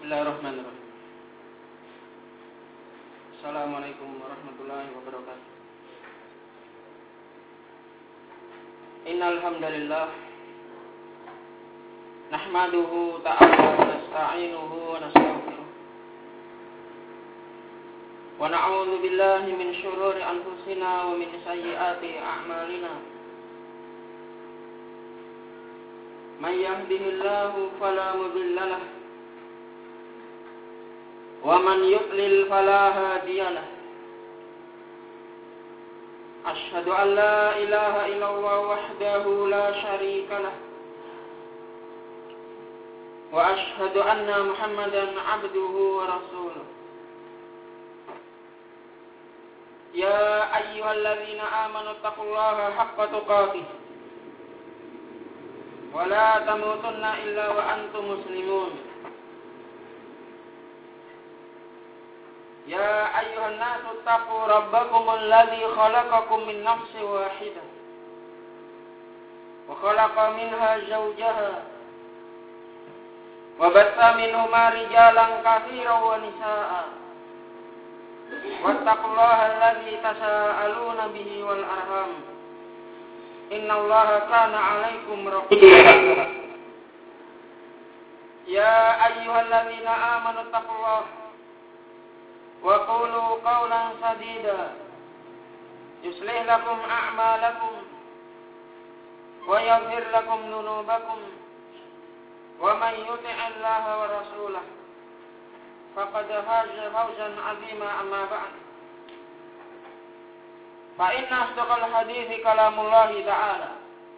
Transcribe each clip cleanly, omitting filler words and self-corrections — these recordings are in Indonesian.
Bismillahirrahmanirrahim. Assalamualaikum warahmatullahi wabarakatuh. Innal hamdalillah nahmaduhu ta'ala wa nasta'inuhu wa nastaghfiruh. Wa na'udzu billahi min syururi anfusina wa min sayyiati a'malina. May yahdihillahu fala mudilla lahu wa man yudlil fala hadiya lahu. Asyhadu an la ilaha illallah wahdahu la syarika lah wa asyhadu anna Muhammadan abduhu wa rasuluh. Ya ayyuhalladzina amanu taqullaha haqqa tuqatih wa la tamutunna illa wa antum muslimun. Ya ayyuhan nasu taqu rabbakumul ladzi khalaqakum min nafsin wahidah wa khalaqa minha zawjaha wa batha minhuma rijalan katsiran wa nisaa'a wattaqullaha alladzi tasaaluna bihi wal arham innallaha kana 'alaikum raqiba. Ya ayyuhalladzina amanu taqullaha wa qulu qawlan sadida yuslih lakum a'malakum wa yaghfir lakum dhunubakum wa man yuti'illaha wa rasulahu faqad faza fawzan 'azima. Amma ba'd, fa inna asdaqal hadithi kalamullahi ta'ala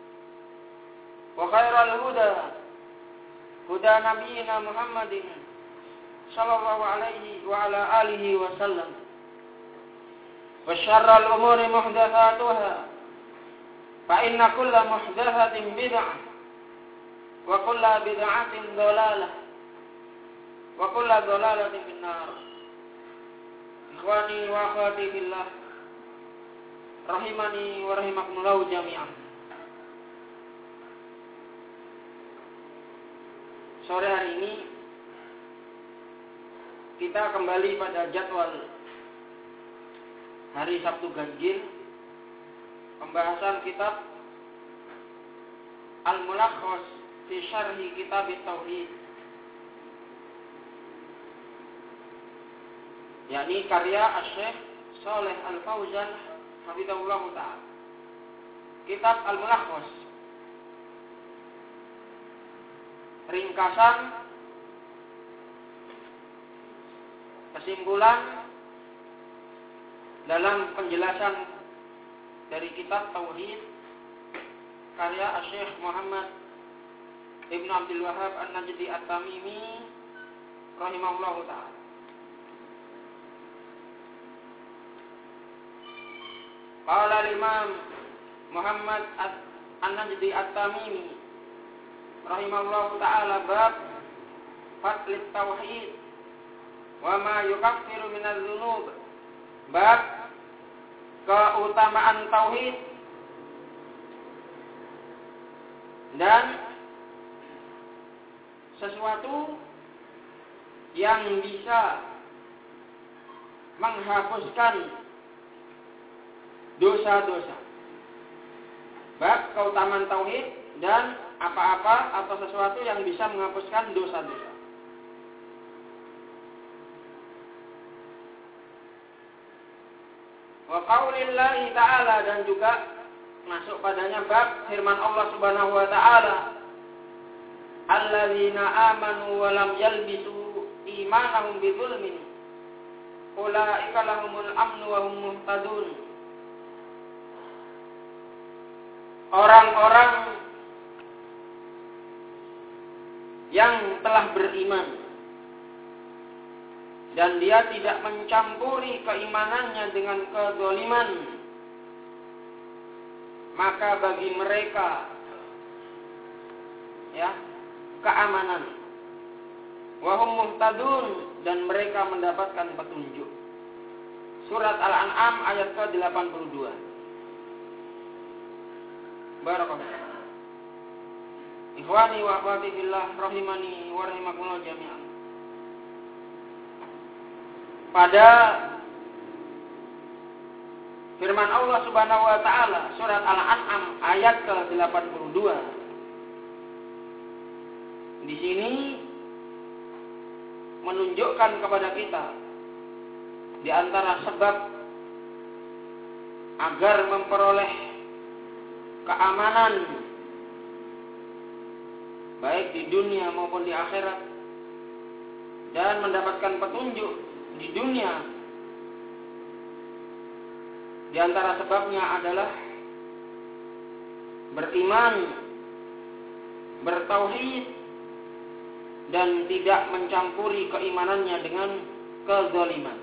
wa khairal huda nabiyyina Muhammadin sallallahu alaihi wa ala alihi wa sallam wa syarrul umuri muhdatsatuha fa inna kulla muhdatsatin bid'ah wa kulla bid'atin dhalalah wa kulla dhalalatin finnar. Ikhwani wa akhwati fillah rahimani wa rahimakumullah jami'an. Sore hari ini kita kembali pada jadwal hari Sabtu Ganjil, pembahasan kitab Al-Mulakhas fi Syarhi Kitab Tauhid, yakni karya Asy-Syaikh Shalih Al-Fauzan hafizahullah ta'ala. Kitab Al-Mulakhas, ringkasan kesimpulan dalam penjelasan dari kitab Tauhid karya Syekh Muhammad Ibn Abdul Wahhab An-Najdi At-Tamimi rahimahullahu ta'ala. Qala al-Imam Muhammad An-Najdi At-Tamimi rahimahullahu ta'ala bab Fadlit Tauhid wa ma yukaffiru minadz dzunub, bab keutamaan tauhid dan sesuatu yang bisa menghapuskan dosa-dosa. Bab keutamaan tauhid dan apa-apa atau sesuatu yang bisa menghapuskan dosa-dosa. Wa qaulillahi ta'ala, dan juga masuk padanya bab firman Allah Subhanahu wa ta'ala, alladzina amanu wa lam yalbisu imanahum bidzulmin ulaika lahumul amnu wa hum muhtadun. Orang-orang yang telah beriman dan dia tidak mencampuri keimanannya dengan kedzaliman, maka bagi mereka keamanan. Wa hum muhtadun, dan mereka mendapatkan petunjuk. Surat Al-An'am ayat ke-82. Barakallahu. Ikhwani wa akhwati fillah rahimani wa rahimakumullah jami'an. pada firman Allah Subhanahu wa taala surat Al-An'am ayat ke-82. Di sini menunjukkan kepada kita di antara sebab agar memperoleh keamanan baik di dunia maupun di akhirat dan mendapatkan petunjuk di dunia. Di antara sebabnya adalah beriman, bertauhid, dan tidak mencampuri keimanannya dengan kezaliman.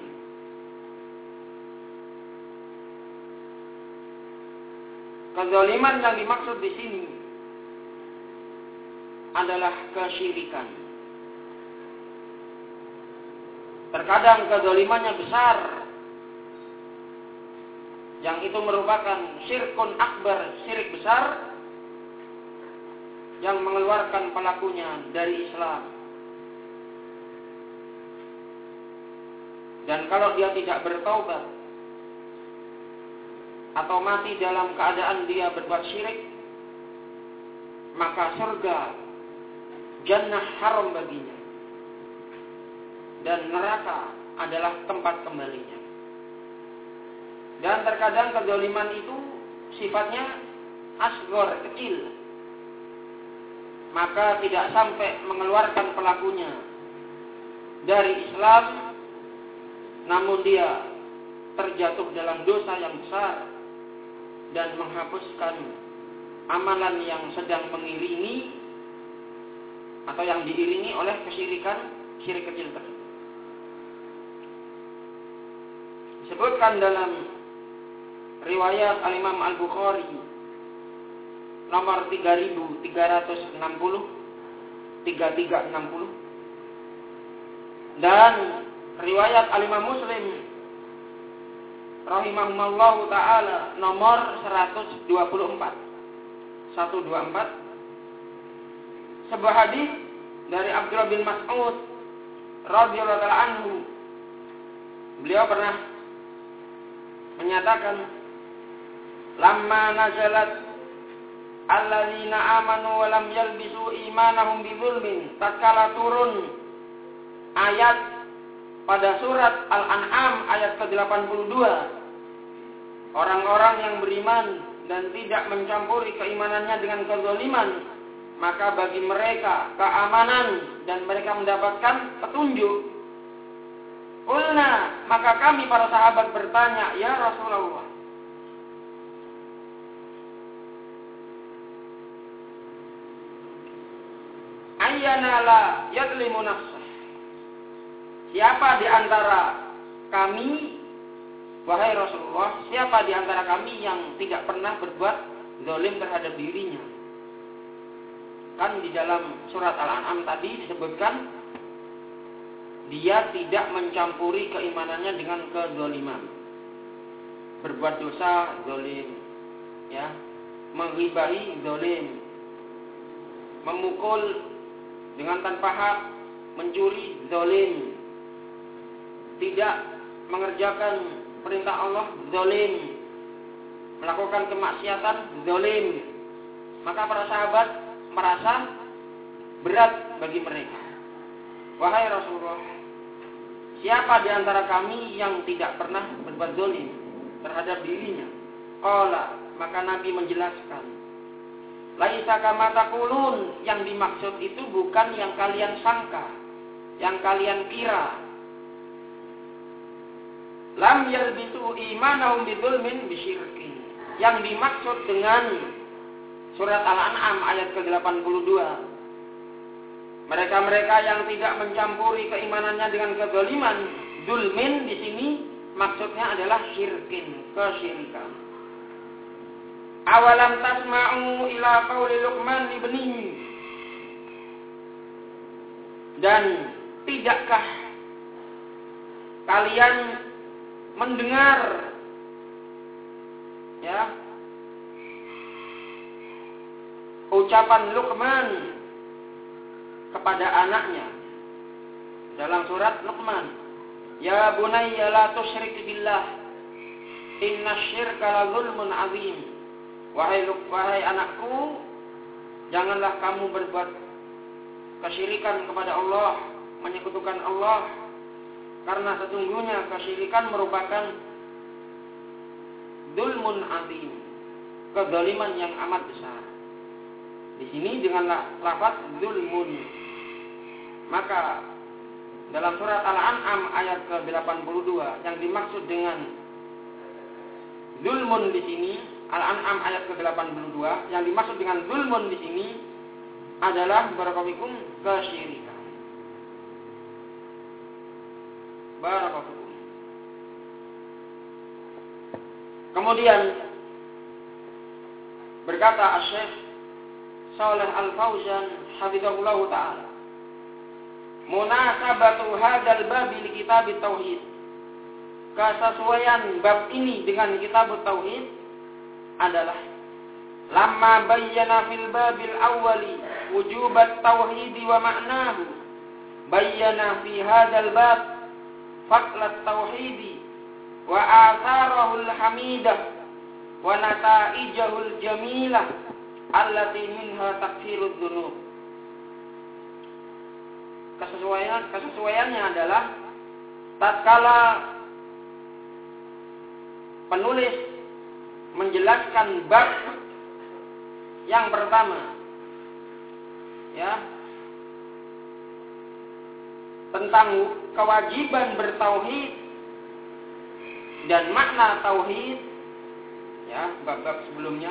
Kezaliman yang dimaksud di sini adalah kesyirikan. Terkadang kezalimannya besar, yang itu merupakan syirkun akbar, syirik besar yang mengeluarkan pelakunya dari Islam. Dan kalau dia tidak bertaubat atau mati dalam keadaan dia berbuat syirik, maka surga, jannah haram baginya, dan neraka adalah tempat kembalinya. Dan terkadang kezaliman itu sifatnya asghar, kecil, maka tidak sampai mengeluarkan pelakunya dari Islam, namun dia terjatuh dalam dosa yang besar dan menghapuskan amalan yang sedang mengiringi atau yang diiringi oleh kesyirikan, syirik kecil tersebut. Disebutkan dalam riwayat Al-Imam Al-Bukhari nomor 3360 dan riwayat Al-Imam Muslim rahimahumullahu taala nomor 124 sebuah hadis dari Abdullah bin Mas'ud radhiyallahu taala anhu. Beliau pernah menyatakan, lamma nazalat alladzina amanu wa lam yalbisu imanahum bidzulmin, tatkala turun ayat pada surat Al-An'am ayat ke-82, orang-orang yang beriman dan tidak mencampuri keimanannya dengan kezaliman, maka bagi mereka keamanan dan mereka mendapatkan petunjuk. Qulna, maka kami para sahabat bertanya, ya Rasulullah, ayyana la yadlimu nafsah, siapa di antara kami, wahai Rasulullah, siapa di antara kami yang tidak pernah berbuat zalim terhadap dirinya? Kan di dalam surat Al-An'am tadi disebutkan dia tidak mencampuri keimanannya dengan kezaliman. Berbuat dosa zalim, ya, menghibahi zalim, memukul dengan tanpa hak, mencuri zalim, tidak mengerjakan perintah Allah zalim, melakukan kemaksiatan zalim. Maka para sahabat merasa berat bagi mereka. Wahai Rasulullah, siapa di antara kami yang tidak pernah berbuat zalim terhadap dirinya? Qala, maka Nabi menjelaskan, laisa kama taqulun, yang dimaksud itu bukan yang kalian sangka, yang kalian kira. Lam yalbisu imanahum bidzulmin bisyirkin. Yang dimaksud dengan surat Al-An'am ayat ke-82, mereka-mereka yang tidak mencampuri keimanannya dengan kezaliman, zulmin di sini maksudnya adalah syirkin, kesyirikan. Awalam tasma'u ila qauli Luqman ibnihi, dan tidakkah kalian mendengar, ya, ucapan Luqman kepada anaknya dalam surat Luqman. Ya bunayya la tusyrik billah. Inna syirka la zulmun azim. Wahai anakku, janganlah kamu berbuat kesyirikan kepada Allah, menyekutukan Allah, karena sesungguhnya kesyirikan merupakan zulmun azim, kezaliman yang amat besar. Di sini dengan lafaz zulmun. Maka dalam surat Al-An'am ayat ke-82 yang dimaksud dengan zulmun di sini, Al-An'am ayat ke-82 yang dimaksud dengan zulmun di sini adalah barakallahu kesyirikan. Barakallahu. Kemudian berkata Asy-Syaikh Shalih Al-Fauzan hafizahullah taala, munasabatu hadzal bab li kitab tauhid. Kesesuaian bab ini dengan kitab tauhid adalah lamma bayyana fil babil awwali wujubat tauhid wa ma'nahu, bayyana fi hadzal bab faqlat tauhid wa atharahul hamidah wa nataijahul jamilah allati minha takfirud dzunub. Kesesuaiannya adalah tatkala penulis menjelaskan bab yang pertama, ya, tentang kewajiban bertauhid dan makna tauhid, ya, bab-bab sebelumnya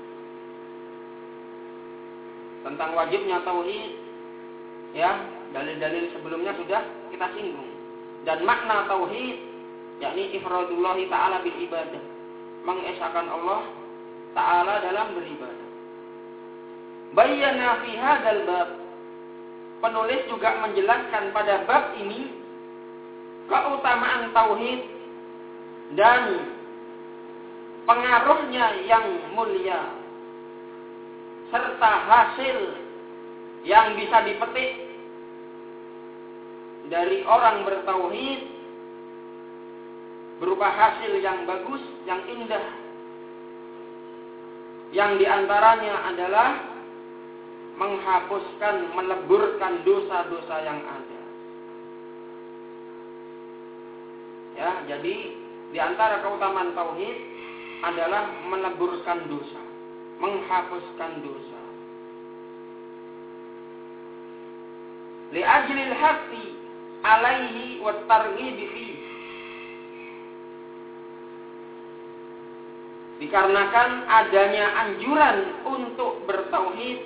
tentang wajibnya tauhid, ya, dalil-dalil sebelumnya sudah kita singgung. Dan makna tauhid yakni ifradullah ta'ala bil ibadah, mengesahkan Allah ta'ala dalam beribadah. Bayyana fi hadzal bab, penulis juga menjelaskan pada bab ini keutamaan tauhid dan pengaruhnya yang mulia serta hasil yang bisa dipetik dari orang bertauhid berupa hasil yang bagus, yang indah, yang diantaranya adalah menghapuskan, meleburkan dosa-dosa yang ada. Ya, jadi diantara keutamaan tauhid adalah meleburkan dosa, menghapuskan dosa. Li ajlil haqqi alaihi wat targhib fi, dikarenakan adanya anjuran untuk bertauhid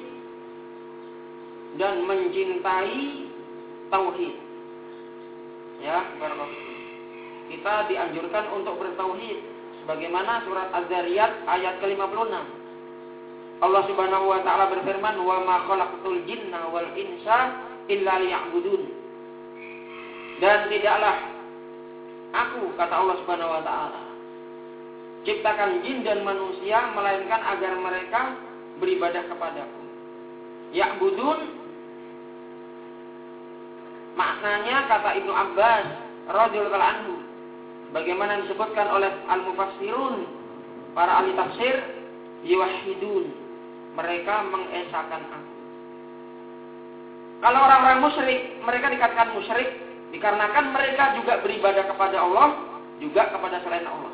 dan mencintai tauhid. Ya, barakallahu. Kita dianjurkan untuk bertauhid sebagaimana surat Az-Zariyat ayat ke-56. Allah Subhanahu wa taala berfirman, "Wa ma khalaqtul jinna wal insa illa liya'budun." Dan tidaklah aku, kata Allah Subhanahu wa taala, ciptakan jin dan manusia melainkan agar mereka beribadah kepadaku. Ya'budun maknanya kata Ibnu Abbas radhiyallahu anhu, bagaimana disebutkan oleh al-mufassirun, para ahli tafsir, yuwahhidun, mereka mengesahkan aku. Kalau orang-orang musyrik, mereka dikatakan musyrik dikarenakan mereka juga beribadah kepada Allah, juga kepada selain Allah.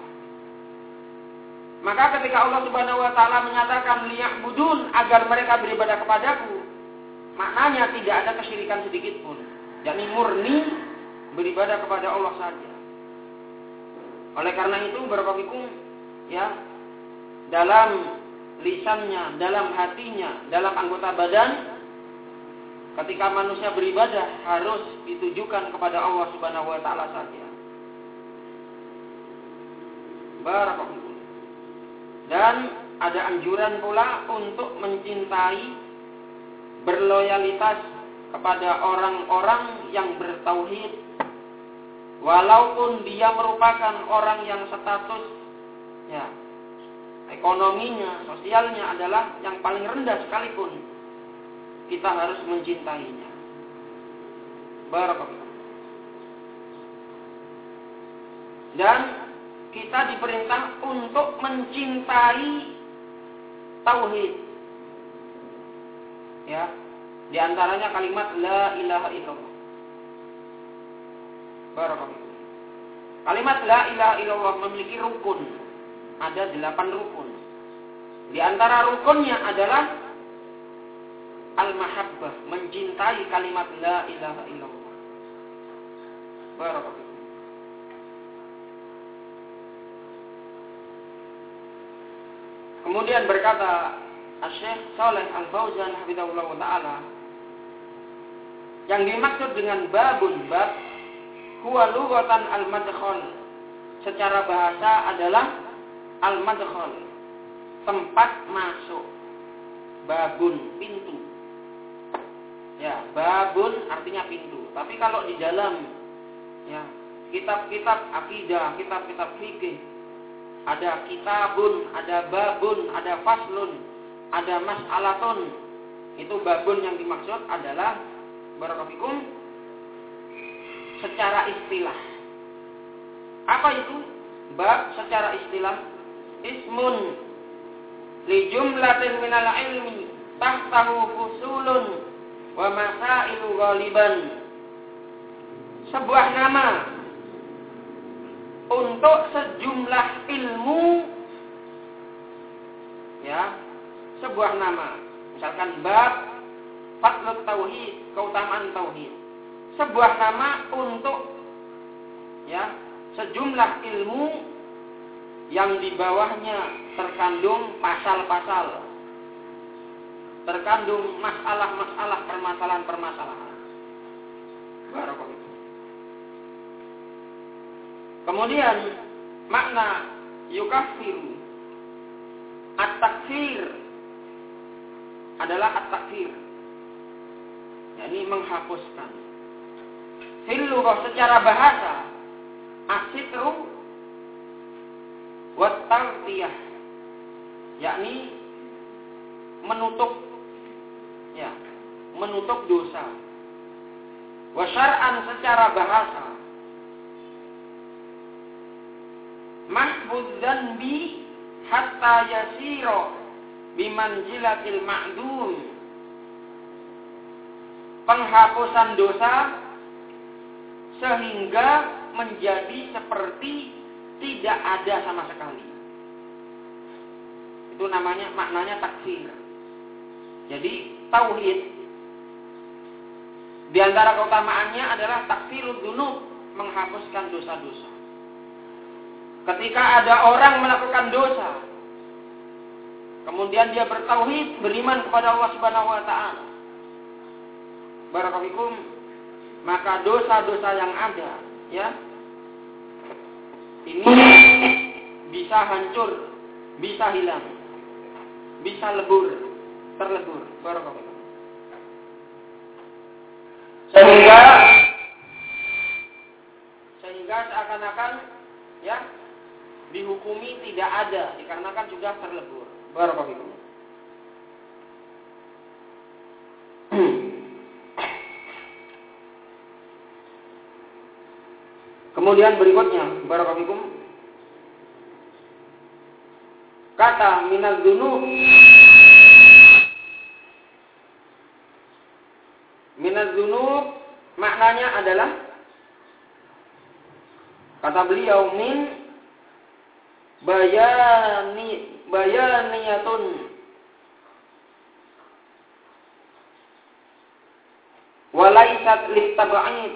Maka ketika Allah Subhanahu wa taala menyatakan liya'budun, agar mereka beribadah kepadaku, maknanya tidak ada kesyirikan sedikit pun. Yakni murni beribadah kepada Allah saja. Oleh karena itu barakallahu, ya, dalam lisannya, dalam hatinya, dalam anggota badan, ketika manusia beribadah harus ditujukan kepada Allah Subhanahu wa taala saja. Barakallahu. Dan ada anjuran pula untuk mencintai, berloyalitas kepada orang-orang yang bertauhid, walaupun dia merupakan orang yang status, ya, ekonominya, sosialnya adalah yang paling rendah sekalipun, kita harus mencintainya. Barakallahu. dan kita diperintah untuk mencintai tauhid. Ya, di antaranya kalimat la ilaha illallah. Barakallahu. Kalimat la ilaha illallah memiliki rukun. Ada 8 rukun. Di antara rukunnya adalah al-mahabbah, mencintai kalimat la ilaha illallah. Barakallahu. Kemudian berkata Asy-Syaikh Shalih Al-Fauzan hafizahullah taala, yang dimaksud dengan babun bab huwa lughatan al-madkhal, secara bahasa adalah al-madkhal, tempat masuk. Babun, pintu. Ya, babun artinya pintu. Tapi kalau di dalam ya kitab-kitab akidah, kitab-kitab fikih, ada kitabun, ada babun, ada faslun, ada mas'alatun. Itu babun yang dimaksud adalah barakallahu secara istilah. Apa itu? Bab secara istilah ismun li jumlatin minal ilmi tahtahu fusulun wa masailu ghaliban. Sebuah nama untuk sejumlah ilmu, ya, sebuah nama. Misalkan bab fadlut tauhid, keutamaan tauhid. Sebuah nama untuk ya sejumlah ilmu yang di bawahnya terkandung pasal-pasal, terkandung masalah-masalah, permasalahan-permasalahan. Barakallahu. Kemudian makna yukaffiru, at-takfir adalah at-takfir, yakni menghapuskan. Fil lughah secara bahasa as-sitru wa taghtiyah, yakni menutup, ya, menutup dosa. Wa syar'an secara bahasa mahfuz dzanbi hatta yasira bimanzilatil ma'dum, penghapusan dosa sehingga menjadi seperti tidak ada sama sekali. Itu namanya, maknanya takfir. Jadi tauhid di antara keutamaannya adalah takfirud dzunub, menghapuskan dosa-dosa. Ketika ada orang melakukan dosa, kemudian dia bertauhid, beriman kepada Allah Subhanahu wa taala, barakallahu, maka dosa-dosa yang ada, ya, ini bisa hancur, bisa hilang, bisa lebur, terlebur, barakallahu. Sehingga seakan-akan, ya, dihukumi tidak ada, dikarenakan sudah terlebur. Barakallahu. Kemudian berikutnya, barakallahu, kata minaz dzunub, minaz dzunub maknanya adalah, kata beliau, min bayaniyatun walaisat litab'id.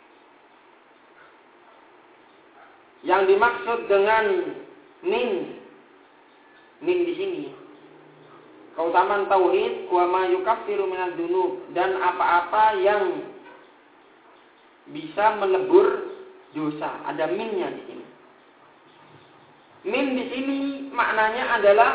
Yang dimaksud dengan min di sini keutamaan tauhid, wa ma yukaffiru minadz dzunub, dan apa-apa yang bisa melebur dosa. Ada minnya di sini. Min di sini maknanya adalah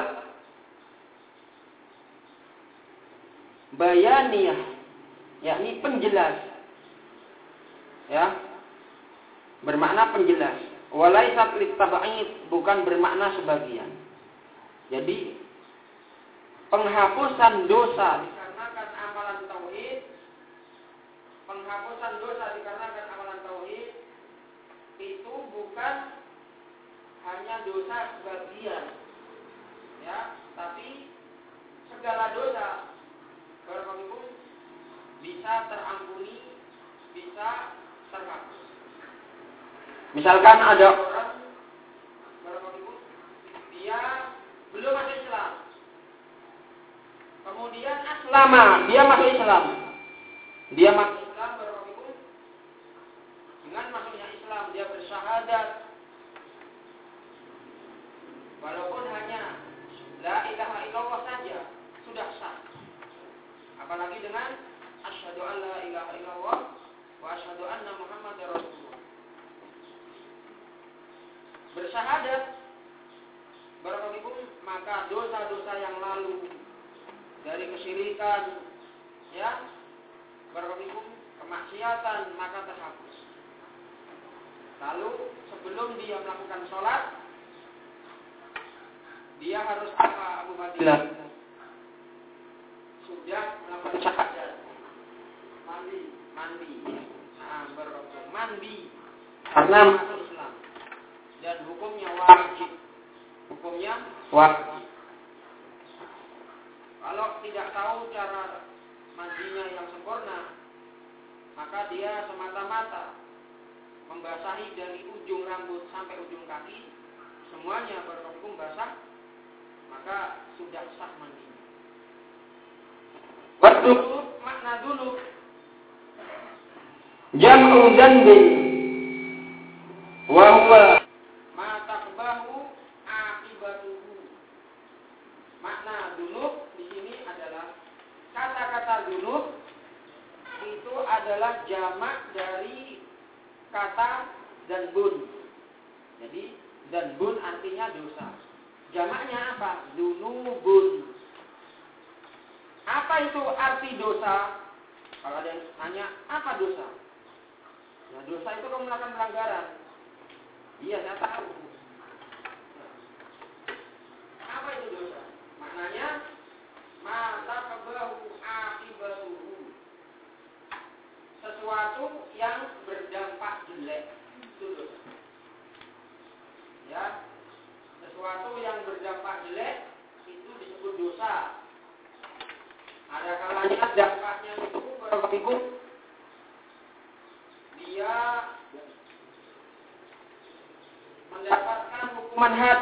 bayaniyah, yakni penjelas, ya, bermakna penjelas. Walaisat litab'id, bukan bermakna sebagian. Jadi penghapusan dosa dikarenakan amalan tauhid, penghapusan dosa dikarenakan amalan tauhid itu bukan dosa sebagian, ya, tapi segala dosa barakallahu bisa terampuni, bisa terhapus. Misalkan ada orang barakallahu dia belum masuk Islam, kemudian aslama, dia masuk Islam, barakallahu dengan masuknya Islam dia bersyahadat, walaupun hanya la ilaha illallah saja sudah sah. Apalagi dengan asyhadu an la ilaha illallah wa asyhadu anna muhammadar rasulullah. Bersyahadat barakallahu maka dosa-dosa yang lalu dari kesyirikan, ya, barakallahu kemaksiatan maka terhapus. Lalu sebelum dia melakukan sholat, dia harus apa, Abu Fadilah? Sudah melakukan syahadat, mandi, nah, mandi karena masuk Islam dan hukumnya wajib. Kalau tidak tahu cara mandinya yang sempurna, maka dia semata-mata membasahi dari ujung rambut sampai ujung kaki, semuanya barakallahu basah, maka sudah sah mandinya. Wadulub, makna dulub jam'u dzanbin wa huwa ma taqbahu aqibatuhu. Makna dulub di sini adalah kata-kata dulub itu adalah jamak dari kata dzanbun. Jadi dzanbun artinya dosa. Jamaknya apa? Dzunubun. Apa itu arti dosa? Kalau ada yang tanya, apa dosa? Nah, dosa itu kalau melakukan pelanggaran. Iya, saya tahu. Apa itu dosa? Maknanya mata kebahu akibatuhu. Sesuatu yang berdampak jelek itu dosa. Ya, sesuatu yang berdampak jelek itu disebut dosa. Ada kalanya dampaknya itu barakallahu dia mendapatkan hukuman had.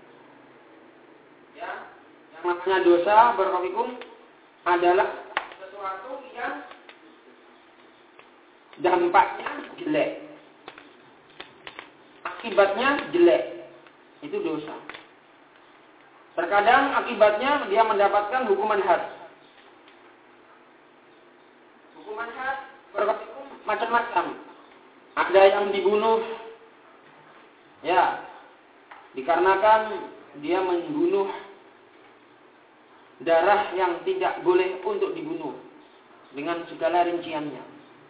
Ya, yang namanya dosa barakallahu adalah sesuatu yang dampaknya jelek, akibatnya jelek, itu dosa. Terkadang akibatnya dia mendapatkan hukuman had. Hukuman had macam-macam. Ada yang dibunuh, ya, dikarenakan dia membunuh darah yang tidak boleh untuk dibunuh dengan segala rinciannya.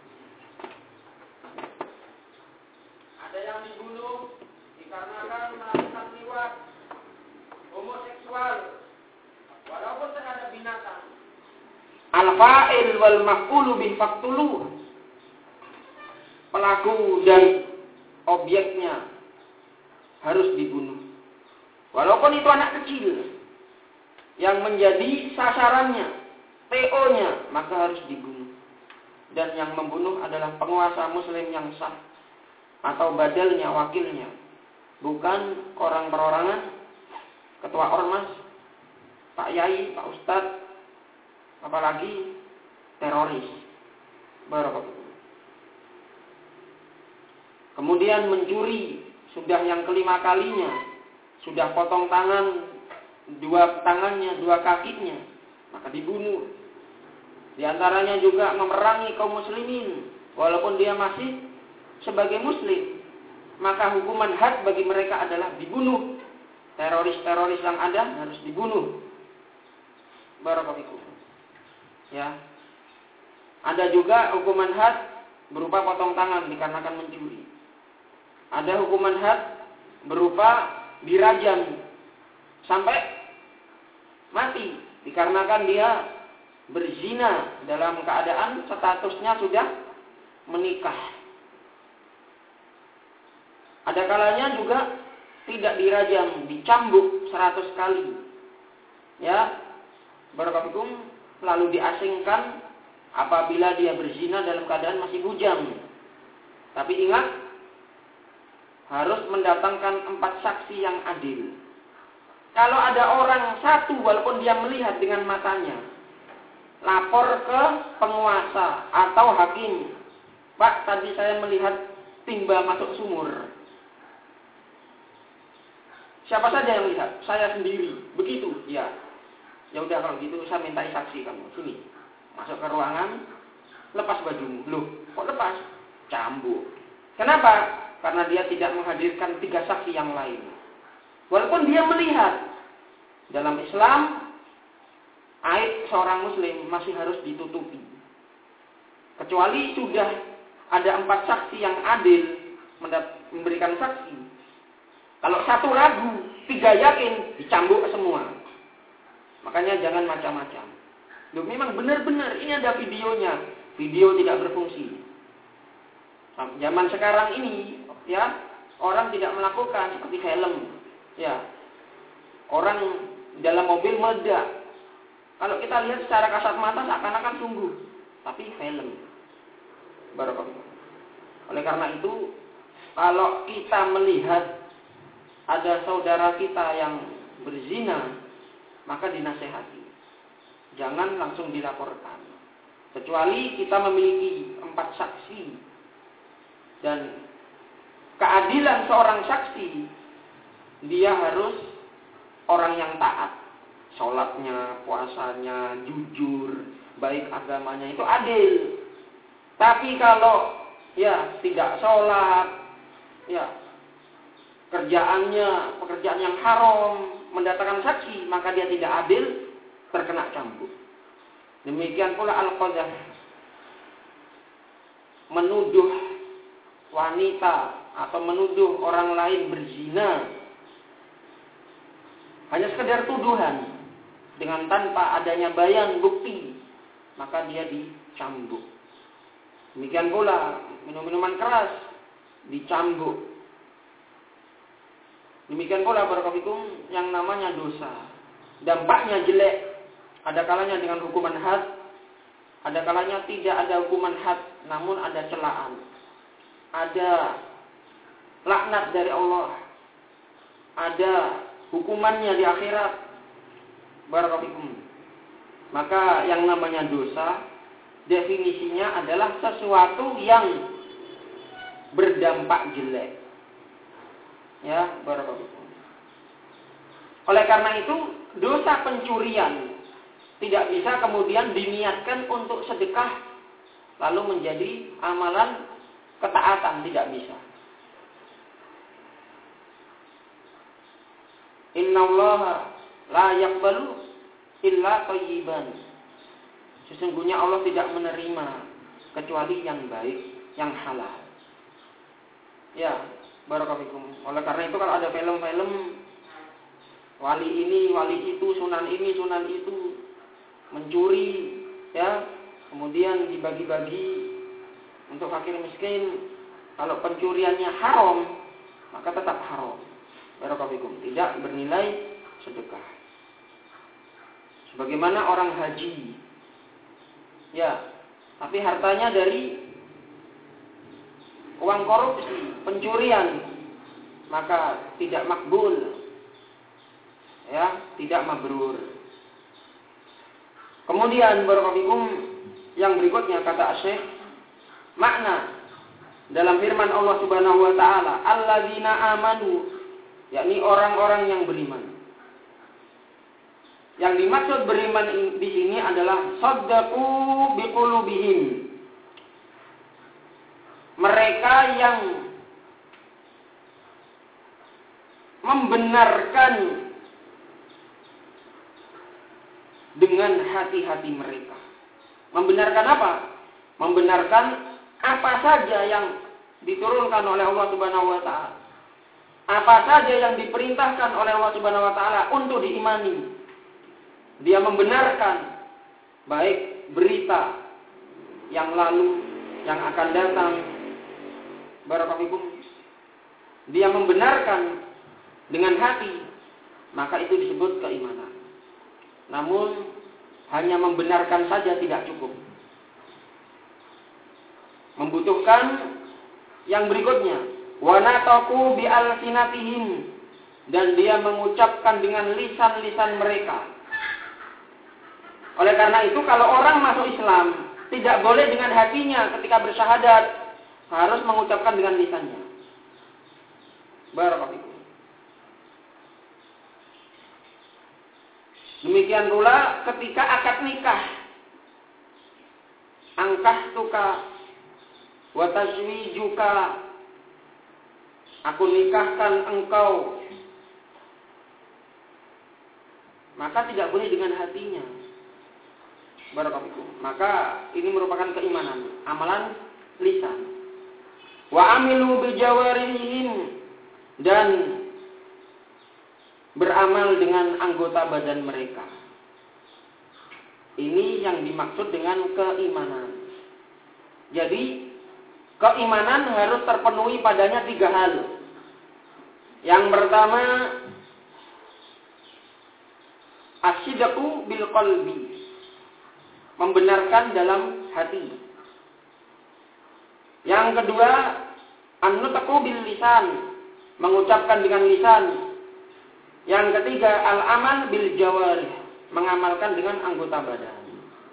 Ada yang dibunuh dikarenakan melakukan liwat, homoseksual, walaupun terhadap binatang. Al-fa'il wal maf'ulu bih faqtuluh. Pelaku dan objeknya harus dibunuh. Walaupun itu anak kecil yang menjadi sasarannya, TO-nya, maka harus dibunuh. Dan yang membunuh adalah penguasa muslim yang sah atau badalnya, wakilnya, bukan orang perorangan, ketua ormas, Pak Yai, Pak Ustadz, apalagi teroris. Barakallahu. Kemudian mencuri, sudah yang kelima kalinya, sudah potong tangan, dua tangannya, dua kakinya, maka dibunuh. Di antaranya juga memerangi kaum muslimin, walaupun dia masih sebagai muslim, maka hukuman had bagi mereka adalah dibunuh. Teroris-teroris yang ada harus dibunuh. Barakallahu. Ya. Ada juga hukuman had berupa potong tangan dikarenakan mencuri. Ada hukuman had berupa dirajam sampai mati dikarenakan dia berzina dalam keadaan statusnya sudah menikah. Ada kalanya juga tidak dirajam, dicambuk 100 kali. Ya, barakallahu lalu diasingkan apabila dia berzina dalam keadaan masih bujang. Tapi ingat, harus mendatangkan 4 saksi yang adil. Kalau ada orang satu walaupun dia melihat dengan matanya, lapor ke penguasa atau hakim. Pak, tadi saya melihat timba masuk sumur. Siapa saja yang lihat? Saya sendiri. Begitu, ya. Ya udah kalau gitu saya minta saksi kamu. Sini. Masuk ke ruangan, lepas bajumu. Loh, kok lepas? Cambuk. Kenapa? Karena dia tidak menghadirkan 3 saksi yang lain. Walaupun dia melihat. Dalam Islam, aib seorang muslim masih harus ditutupi. Kecuali sudah ada 4 saksi yang adil memberikan saksi. Kalau 1 ragu, 3 yakin, dicambuk semua. Makanya jangan macam-macam. Loh, memang benar-benar ini ada videonya. Video tidak berfungsi. Zaman sekarang ini, ya, orang tidak melakukan seperti film. Ya, orang dalam mobil meledak. Kalau kita lihat secara kasat mata seakan-akan sungguh, tapi film. Barakallahu. Oleh karena itu, kalau kita melihat ada saudara kita yang berzina, maka dinasehati. Jangan langsung dilaporkan. Kecuali kita memiliki 4 saksi. Dan keadilan seorang saksi, dia harus orang yang taat. Sholatnya, puasanya, jujur, baik agamanya, itu adil. Tapi kalau ya tidak sholat, ya pekerjaan yang haram, mendatangkan saksi, maka dia tidak adil, terkena cambuk. Demikian pula al-qadzaf, menuduh wanita atau menuduh orang lain berzina hanya sekedar tuduhan dengan tanpa adanya bayan bukti, maka dia dicambuk. Demikian pula minum-minuman keras dicambuk. Demikian pula barakallahu yang namanya dosa. Dampaknya jelek. Ada kalanya dengan hukuman had, ada kalanya tidak ada hukuman had, namun ada celaan. Ada laknat dari Allah. Ada hukumannya di akhirat. Barakallahu. Maka yang namanya dosa definisinya adalah sesuatu yang berdampak jelek. Ya, barakallahu. Oleh karena itu, dosa pencurian tidak bisa kemudian diniatkan untuk sedekah lalu menjadi amalan ketaatan, tidak bisa. Innallaha la yaqbalu illa thayyiban. Sesungguhnya Allah tidak menerima kecuali yang baik, yang halal. Ya, barakallahu. Oleh karena itu kalau ada film-film wali ini, wali itu, sunan ini, sunan itu mencuri, ya, kemudian dibagi-bagi untuk fakir miskin. Kalau pencuriannya haram, maka tetap haram. Barakallahu, tidak bernilai sedekah. Sebagaimana orang haji, ya, tapi hartanya dari uang korupsi, pencurian, maka tidak makbul, ya, tidak mabrur. Kemudian barakallahu yang berikutnya kata Syekh, makna dalam firman Allah Subhanahu wa taala, alladzina amanu, yakni orang-orang yang beriman. Yang dimaksud beriman di sini adalah saddaqu biqulubihim. Mereka yang membenarkan dengan hati-hati mereka. Membenarkan apa? Membenarkan apa saja yang diturunkan oleh Allah Subhanahu wa taala. Apa saja yang diperintahkan oleh Allah Subhanahu wa taala untuk diimani. Dia membenarkan baik berita yang lalu, yang akan datang. Barakallahu. Dia membenarkan dengan hati, maka itu disebut keimanan. Namun hanya membenarkan saja tidak cukup. Membutuhkan yang berikutnya, wa nataqu bi alsinatihim, dan dia mengucapkan dengan lisan-lisan mereka. Oleh karena itu kalau orang masuk Islam tidak boleh dengan hatinya ketika bersyahadat, harus mengucapkan dengan lisannya. Barakallahu. Demikian pula ketika akad nikah. Angkahtuka wa tazwijuka, aku nikahkan engkau. Maka tidak boleh dengan hatinya. Barakallahu. Maka ini merupakan keimanan, amalan lisan. Wa amilu bi jawarihim, dan beramal dengan anggota badan mereka. Ini yang dimaksud dengan keimanan. Jadi keimanan harus terpenuhi padanya 3 hal. Yang pertama, asyidqu bil qalbi, membenarkan dalam hati. Yang kedua, an-nutqu bil lisan, mengucapkan dengan lisan. Yang ketiga, al-amal bil jawarih, mengamalkan dengan anggota badan.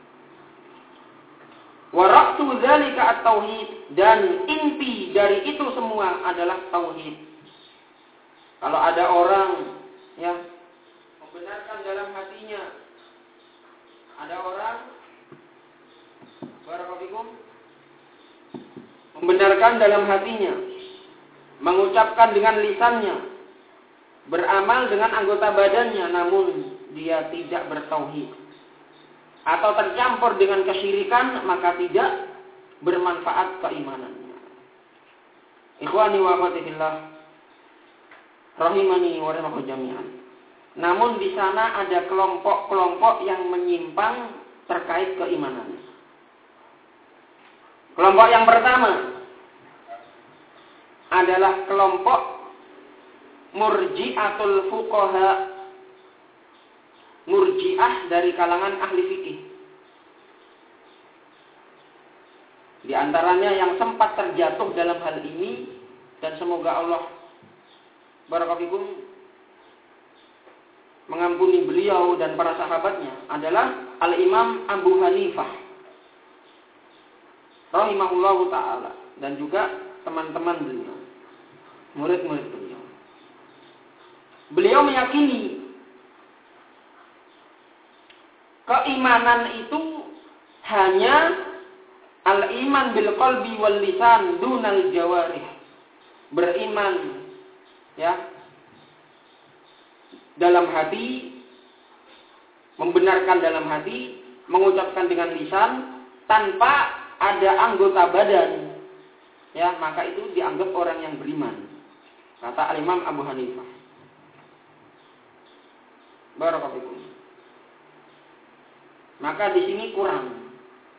Wa ra'su dzalika at-tauhid, dan inti dari itu semua adalah tauhid. Kalau ada orang ya membenarkan dalam hatinya, ada orang barakallahu membenarkan dalam hatinya, mengucapkan dengan lisannya, beramal dengan anggota badannya, namun dia tidak bertauhid atau tercampur dengan kesyirikan, maka tidak bermanfaat keimanannya. Ikhwani wa akhwati fillah, rahimani wa rahimakum jami'an. Namun di sana ada kelompok-kelompok yang menyimpang terkait keimanan. Kelompok yang pertama adalah kelompok murji'atul fuqaha, murji'ah dari kalangan ahli fikih. Di antaranya yang sempat terjatuh dalam hal ini, dan semoga Allah barakallahu mengampuni beliau dan para sahabatnya, adalah Al-Imam Abu Hanifah rahimahullahu ta'ala, dan juga teman-teman beliau, murid-murid beliau. Beliau meyakini keimanan itu hanya al-iman bil qalbi wal lisan dunal jawarih. Beriman ya dalam hati, membenarkan dalam hati, mengucapkan dengan lisan tanpa ada anggota badan, ya, maka itu dianggap orang yang beriman, kata Al-Imam Abu Hanifah. Barakallahu. Maka di sini kurang.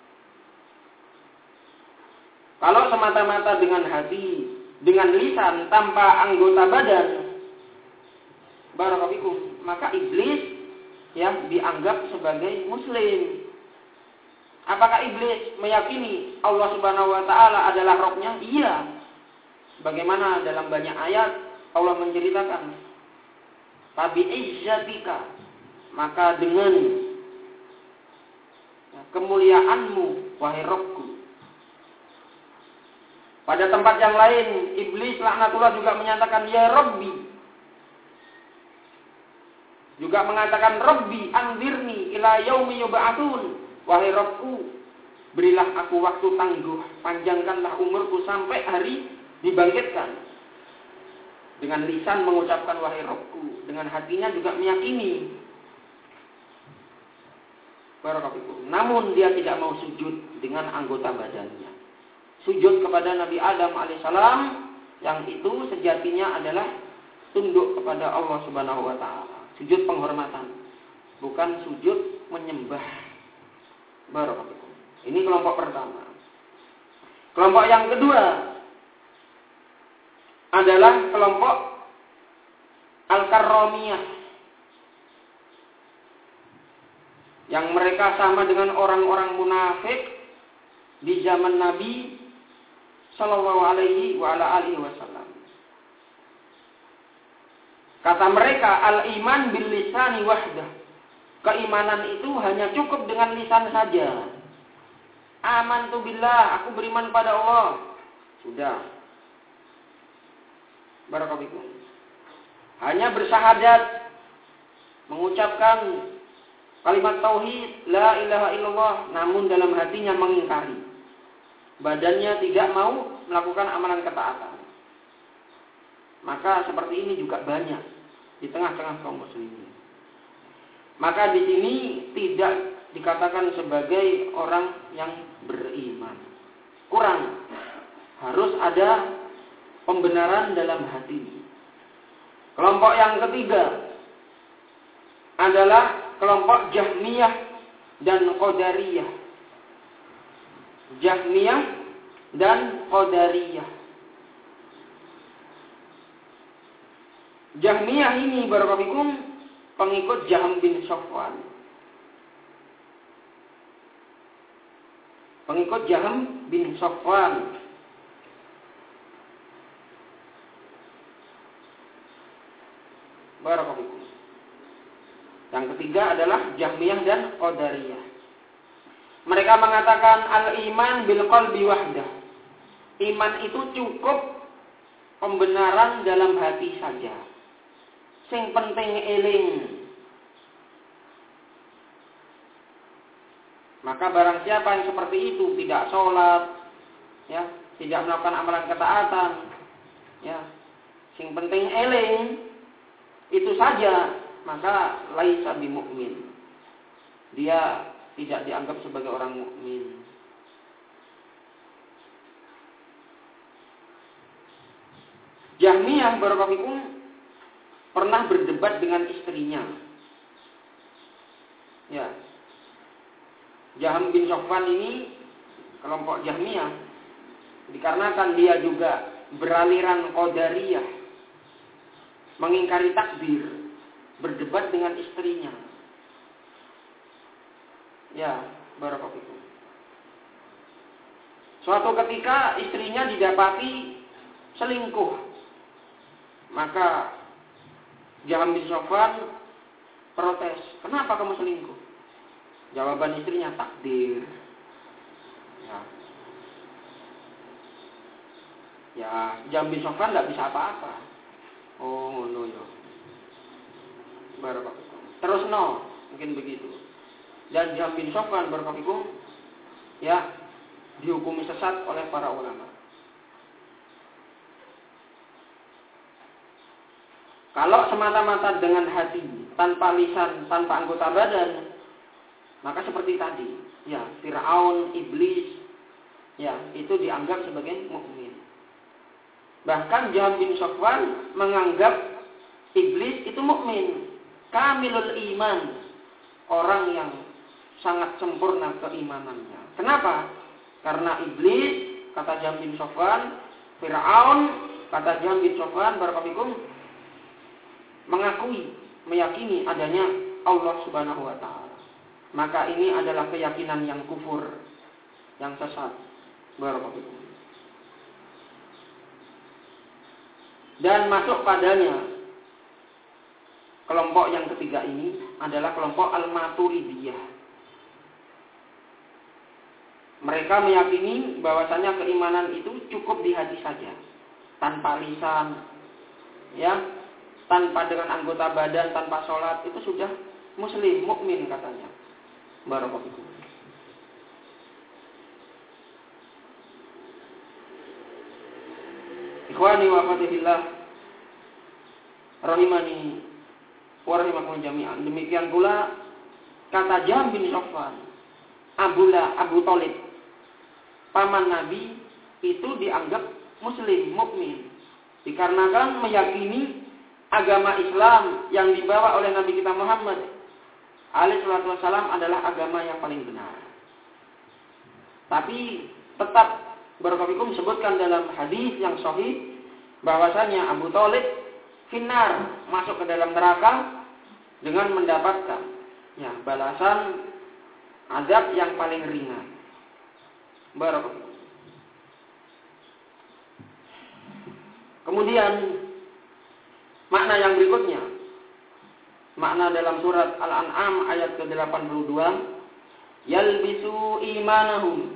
Kalau semata-mata dengan hati, dengan lisan tanpa anggota badan, barakallahu, maka iblis ya dianggap sebagai muslim. Apakah iblis meyakini Allah Subhanahu wa taala adalah Rabb-nya? Iya. Bagaimana dalam banyak ayat Allah menceritakan, "Fabi izzatika", maka dengan kemuliaanmu wahai Rabbku. Pada tempat yang lain iblis laknatullah juga menyatakan ya Rabbi. Juga mengatakan Rabbi anzirni ila yaumi yub'atsun. Wahai Rabbku, berilah aku waktu tangguh, panjangkanlah umurku sampai hari dibangkitkan. Dengan lisan mengucapkan wahai Rabbku, dengan hatinya juga meyakini. Barakallahu. Namun dia tidak mau sujud dengan anggota badannya. Sujud kepada Nabi Adam alaihissalam, yang itu sejatinya adalah tunduk kepada Allah Subhanahu wa taala. Sujud penghormatan, bukan sujud menyembah. Barakallahu. Ini kelompok pertama. Kelompok yang kedua adalah kelompok Al-Karramiyah, yang mereka sama dengan orang-orang munafik di zaman Nabi Sallallahu Alaihi Wasallam. Kata mereka, al-iman bil lisani wahdah. Keimanan itu hanya cukup dengan lisan saja. Amantu billah, aku beriman pada Allah. Sudah. Barakallahu. Hanya bersyahadat, mengucapkan kalimat tauhid, la ilaha illallah, namun dalam hatinya mengingkari. Badannya tidak mau melakukan amalan ketaatan. Maka seperti ini juga banyak di tengah-tengah kaum muslimin. Maka di sini tidak dikatakan sebagai orang yang beriman. Kurang. Harus ada pembenaran dalam hati. Kelompok yang ketiga adalah kelompok Jahmiyah dan Qadariyah. Jahmiyah dan Qadariyah. Jahmiyah ini barakallahu pengikut Jahm bin Safwan. Pengikut Jahm bin Safwan. Barakallahu. Yang ketiga adalah Jahmiyah dan Qadariyah. Mereka mengatakan al-iman bil qalbi wahdah. Iman itu cukup pembenaran dalam hati saja. Sing penting eling. Maka barang siapa yang seperti itu, tidak sholat, ya, tidak melakukan amalan ketaatan, ya, sing penting eling, itu saja, maka laisa bimu'min. Dia tidak dianggap sebagai orang mukmin. Jahmiyah barakallahu pernah berdebat dengan istrinya. Ya. Jahm bin Safwan ini kelompok Jahmiyah dikarenakan dia juga beraliran Qadariyah, mengingkari takdir, berdebat dengan istrinya. Ya, barakallahu. Suatu ketika istrinya didapati selingkuh. Maka Jahm bin Safwan protes, "Kenapa kamu selingkuh?" Jawaban istrinya, "Takdir." Ya, Jahm bin Safwan tidak bisa apa-apa. Oh, no, yo. Barakallahu. Terus no, mungkin begitu. Dan Jahm bin Safwan barakallahu ya dihukumi sesat oleh para ulama. Kalau semata-mata dengan hati, tanpa lisan, tanpa anggota badan, maka seperti tadi, ya, Fir'aun, iblis, ya, itu dianggap sebagai mukmin. Bahkan Jahm bin Safwan menganggap iblis itu mukmin, kamilul iman, orang yang sangat sempurna keimanannya. Kenapa? Karena iblis, kata Jahm bin Safwan, Fir'aun, kata Jahm bin Safwan, barakallahu mengakui, meyakini adanya Allah Subhanahu wa taala. Maka ini adalah keyakinan yang kufur, yang sesat. Barakallahu. Dan masuk padanya kelompok yang ketiga ini adalah kelompok Al-Maturidiyah. Mereka meyakini bahwasanya keimanan itu cukup di hati saja, tanpa lisan, ya, tanpa dengan anggota badan, tanpa sholat, itu sudah muslim, mukmin katanya. Barakallahu. Ikhwani wa akhwati rahimani wa rahimakumullah jami'an. Demikian pula kata Jahm bin Safwan, Abu Thalib, paman Nabi, itu dianggap muslim, mukmin, dikarenakan meyakini agama Islam yang dibawa oleh Nabi kita Muhammad alaihi wasallam adalah agama yang paling benar. Tapi tetap barakallahu disebutkan dalam hadis yang sahih bahwasanya Abu Thalib finnar, masuk ke dalam neraka dengan mendapatkan balasan azab yang paling ringan. Barakallahu. Kemudian makna yang berikutnya, makna dalam surat Al-An'am ayat ke-82, yalbisu imanahum,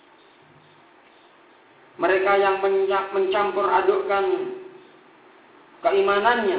mereka yang mencampur adukkan keimanannya,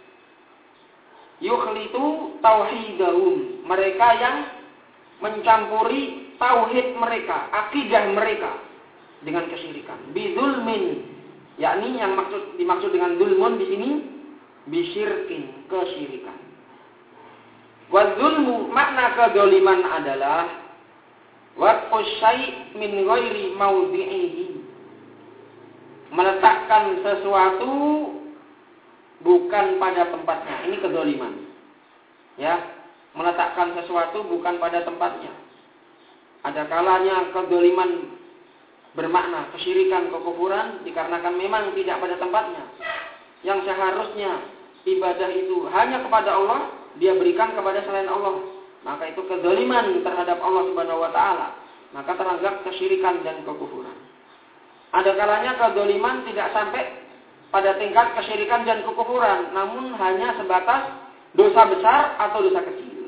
yukhlitu tauhidahum, mereka yang mencampuri tauhid mereka, akidah mereka dengan kesyirikan. Bidzulmin, yakni yang dimaksud dengan zulmun di sini bisyirkin, kesyirikan. Wa zulmu, makna kedzaliman adalah wad'u syai' min ghairi mawdi'ihi, meletakkan sesuatu bukan pada tempatnya. Ini kedzaliman. Ya, meletakkan sesuatu bukan pada tempatnya. Ada kalanya kedzaliman bermakna kesyirikan, kekufuran dikarenakan memang tidak pada tempatnya. Yang seharusnya ibadah itu hanya kepada Allah, dia berikan kepada selain Allah. Maka itu kedzaliman terhadap Allah Subhanahu wa taala. Maka teranggap kesyirikan dan kekufuran. Ada kalanya kedzaliman tidak sampai pada tingkat kesyirikan dan kekufuran, namun hanya sebatas dosa besar atau dosa kecil.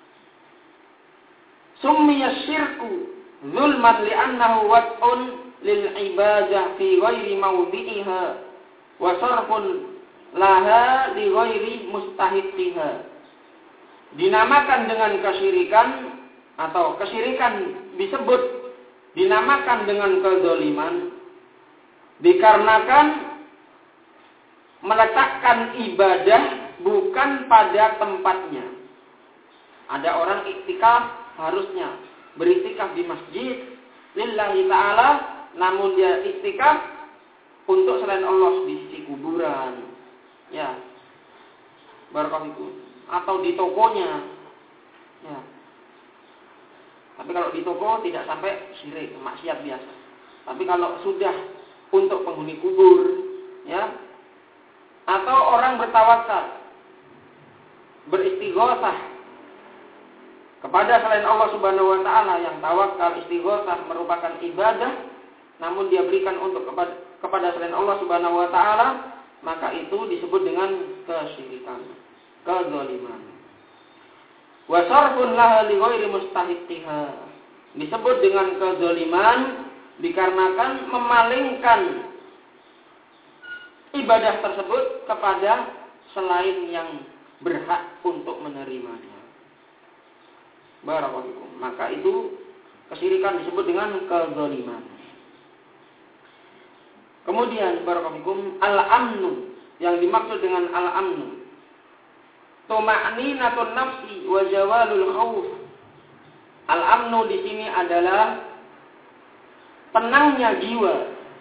Summiya syirku zulman li'annahu wad'un lil ibadah fi ghairi mawdi'iha wa sarfun laha li ghairi mustahiqiha. Dinamakan dengan kesyirikan atau kesyirikan disebut dinamakan dengan kedzaliman dikarenakan meletakkan ibadah bukan pada tempatnya. Ada orang iktikaf, harusnya beriktikaf di masjid lillahi ta'ala, namun dia iktikaf untuk selain Allah di sisi kuburan. Ya. Barakallahu. Atau di tokonya. Ya. Tapi kalau di toko tidak sampai syirik, maksiat biasa. Tapi kalau sudah untuk penghuni kubur, ya, atau orang bertawakal, beristighosah kepada selain Allah Subhanahu wa taala, yang tawakal istighosah merupakan ibadah, namun dia berikan untuk kepada selain Allah Subhanahu wa taala, maka itu disebut dengan kesyirikan, kedzaliman. Wa sarfun laha li ghairi mustahiqiha, disebut dengan kedzaliman dikarenakan memalingkan ibadah tersebut kepada selain yang berhak untuk menerimanya. Barakallahu. Maka itu kesyirikan disebut dengan kedzaliman. Kemudian barakallahu al-amnu, yang dimaksud dengan al-amnu tuma'ninatun nafsi wa zawalul khauf. Al-amnu di sini adalah tenangnya jiwa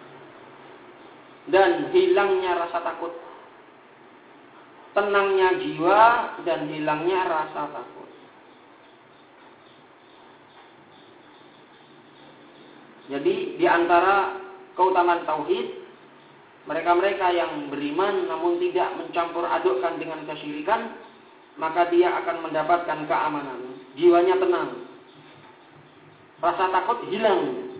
dan hilangnya rasa takut. Tenangnya jiwa dan hilangnya rasa takut. Jadi di antara keutamaan tauhid, mereka-mereka yang beriman namun tidak mencampur adukkan dengan kesyirikan, maka dia akan mendapatkan keamanan. Jiwanya tenang. Rasa takut hilang.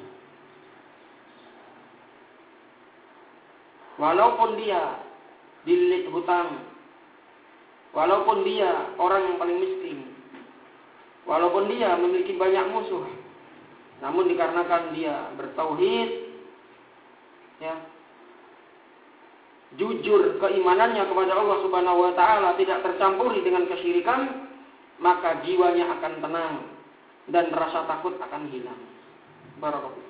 Walaupun dia dililit hutang, walaupun dia orang yang paling miskin, walaupun dia memiliki banyak musuh, namun dikarenakan dia bertauhid, ya, jujur keimanannya kepada Allah Subhanahu wa taala, tidak tercampuri dengan kesyirikan, maka jiwanya akan tenang dan rasa takut akan hilang. Barakallahu.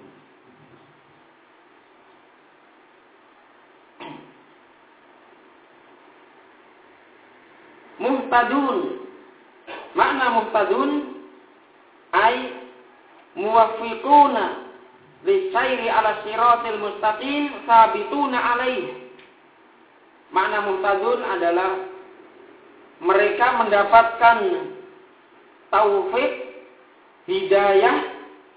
Muhtadun, makna muhtadun ay muwaffiquna lisairi ala siratil mustaqim sabituna alaih. Makna muhtadun adalah mereka mendapatkan taufik, hidayah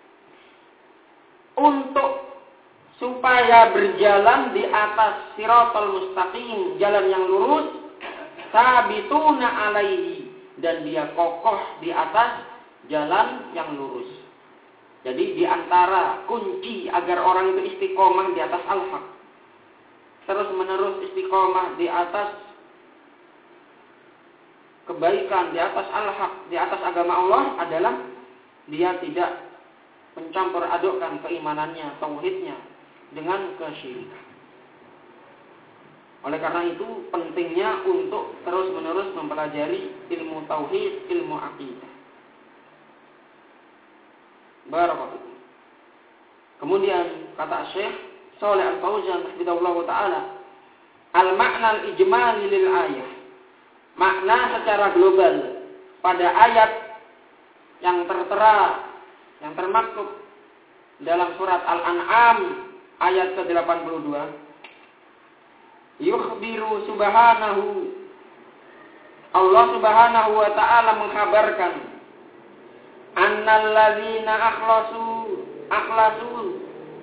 untuk supaya berjalan di atas siratal mustaqim, jalan yang lurus, sabituna alaihi, dan dia kokoh di atas jalan yang lurus. Jadi di antara kunci agar orang itu istiqomah di atas al-haq, terus menerus istiqomah di atas kebaikan, di atas al-haq, di atas agama Allah, adalah dia tidak mencampur adukkan keimanannya, tauhidnya dengan kesyirikan. Oleh karena itu pentingnya untuk terus menerus mempelajari ilmu tauhid, ilmu akidah. Barakallahu. Kemudian kata Syekh Shalih Al-Fauzan hafizahullah taala, al-makna al-ijmali lil ayah. Makna secara global pada ayat yang tertera, yang termaktub dalam surat Al-An'am ayat ke-82. Yukhbiru subhanahu, Allah subhanahu wa ta'ala mengkhabarkan, annal ladzina akhlasu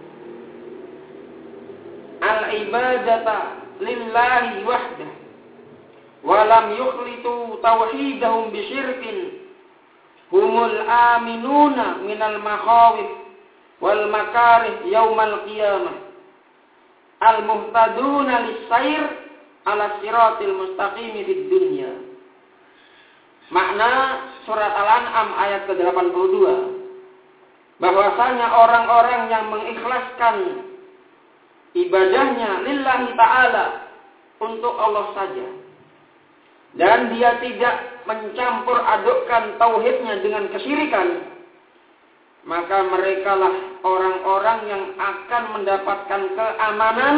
al-ibadata lillahi wahdah wa lam yukhlitu tauhidahum bisyirkin humul aminuna minal makhawif wal makarih yaumal qiyamah al-muhtaduna lis-sair ala siratil mustaqim fid dunya. Makna surat Al-An'am ayat ke-82, bahwasanya orang-orang yang mengikhlaskan ibadahnya lillahi ta'ala, untuk Allah saja, dan dia tidak mencampur adukkan tauhidnya dengan kesyirikan, maka merekalah orang-orang yang akan mendapatkan keamanan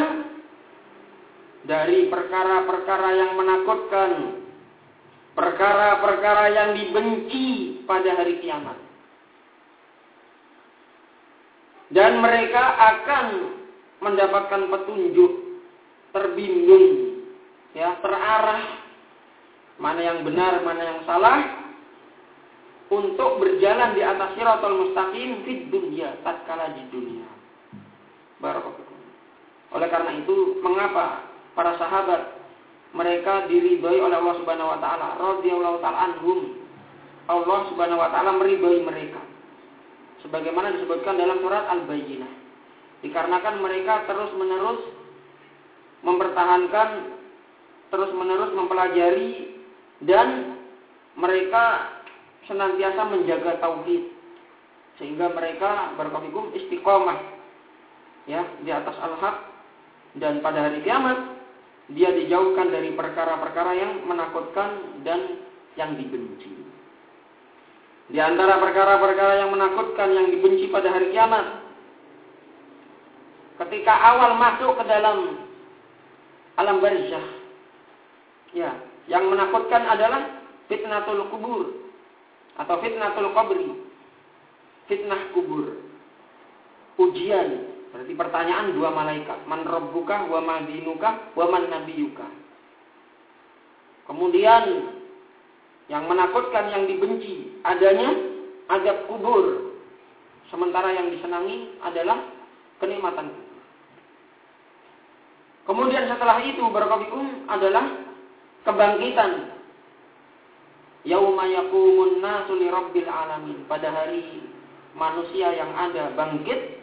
dari perkara-perkara yang menakutkan, perkara-perkara yang dibenci pada hari kiamat. Dan mereka akan mendapatkan petunjuk, terbimbing, terarah, mana yang benar, mana yang salah, untuk berjalan di atas siratal mustaqim fid dunya, tatkala di dunia. Barakallahu. Oleh karena itu, mengapa para sahabat mereka diridhai oleh Allah Subhanahu wa taala, radhiyallahu ta'ala anhum. Allah Subhanahu wa taala meridhai mereka. Sebagaimana disebutkan dalam surat Al-Bayyinah. Dikarenakan mereka terus-menerus mempertahankan, terus-menerus mempelajari, dan mereka senantiasa menjaga tauhid, sehingga mereka berkomitmen istiqomah di atas al-haq, dan pada hari kiamat dia dijauhkan dari perkara-perkara yang menakutkan dan yang dibenci. Di antara perkara-perkara yang menakutkan, yang dibenci pada hari kiamat, ketika awal masuk ke dalam alam barzakh, yang menakutkan adalah fitnatul kubur atau fitnatul qabri, fitnah kubur, ujian, berarti pertanyaan dua malaikat, man rabbuka wa ma dinuka wa man nabiyuka. Kemudian yang menakutkan, yang dibenci adanya azab kubur, sementara yang disenangi adalah kenikmatan kubur. Kemudian setelah itu barakallahu adalah kebangkitan. Yauma yaqumun nasu li rabbil alamin, pada hari manusia yang ada bangkit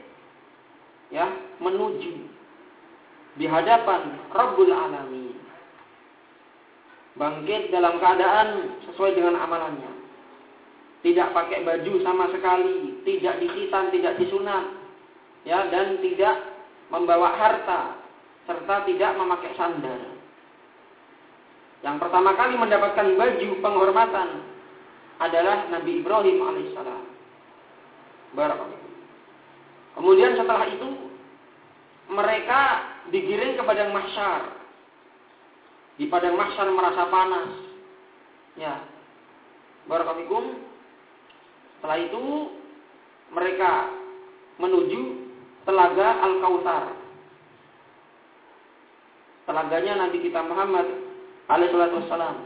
menuju di hadapan Rabbul Alamin. Bangkit dalam keadaan sesuai dengan amalannya. Tidak pakai baju sama sekali, tidak dikhitan, tidak disunat, dan tidak membawa harta, serta tidak memakai sandal. Yang pertama kali mendapatkan baju penghormatan adalah Nabi Ibrahim alaihissalam. Barakallahu. Kemudian setelah itu mereka digiring ke padang mahsyar. Di padang mahsyar merasa panas. Barakallahu. Setelah itu mereka menuju telaga Al-Kautsar. Telaganya Nabi kita Muhammad alaihi salatu wassalam.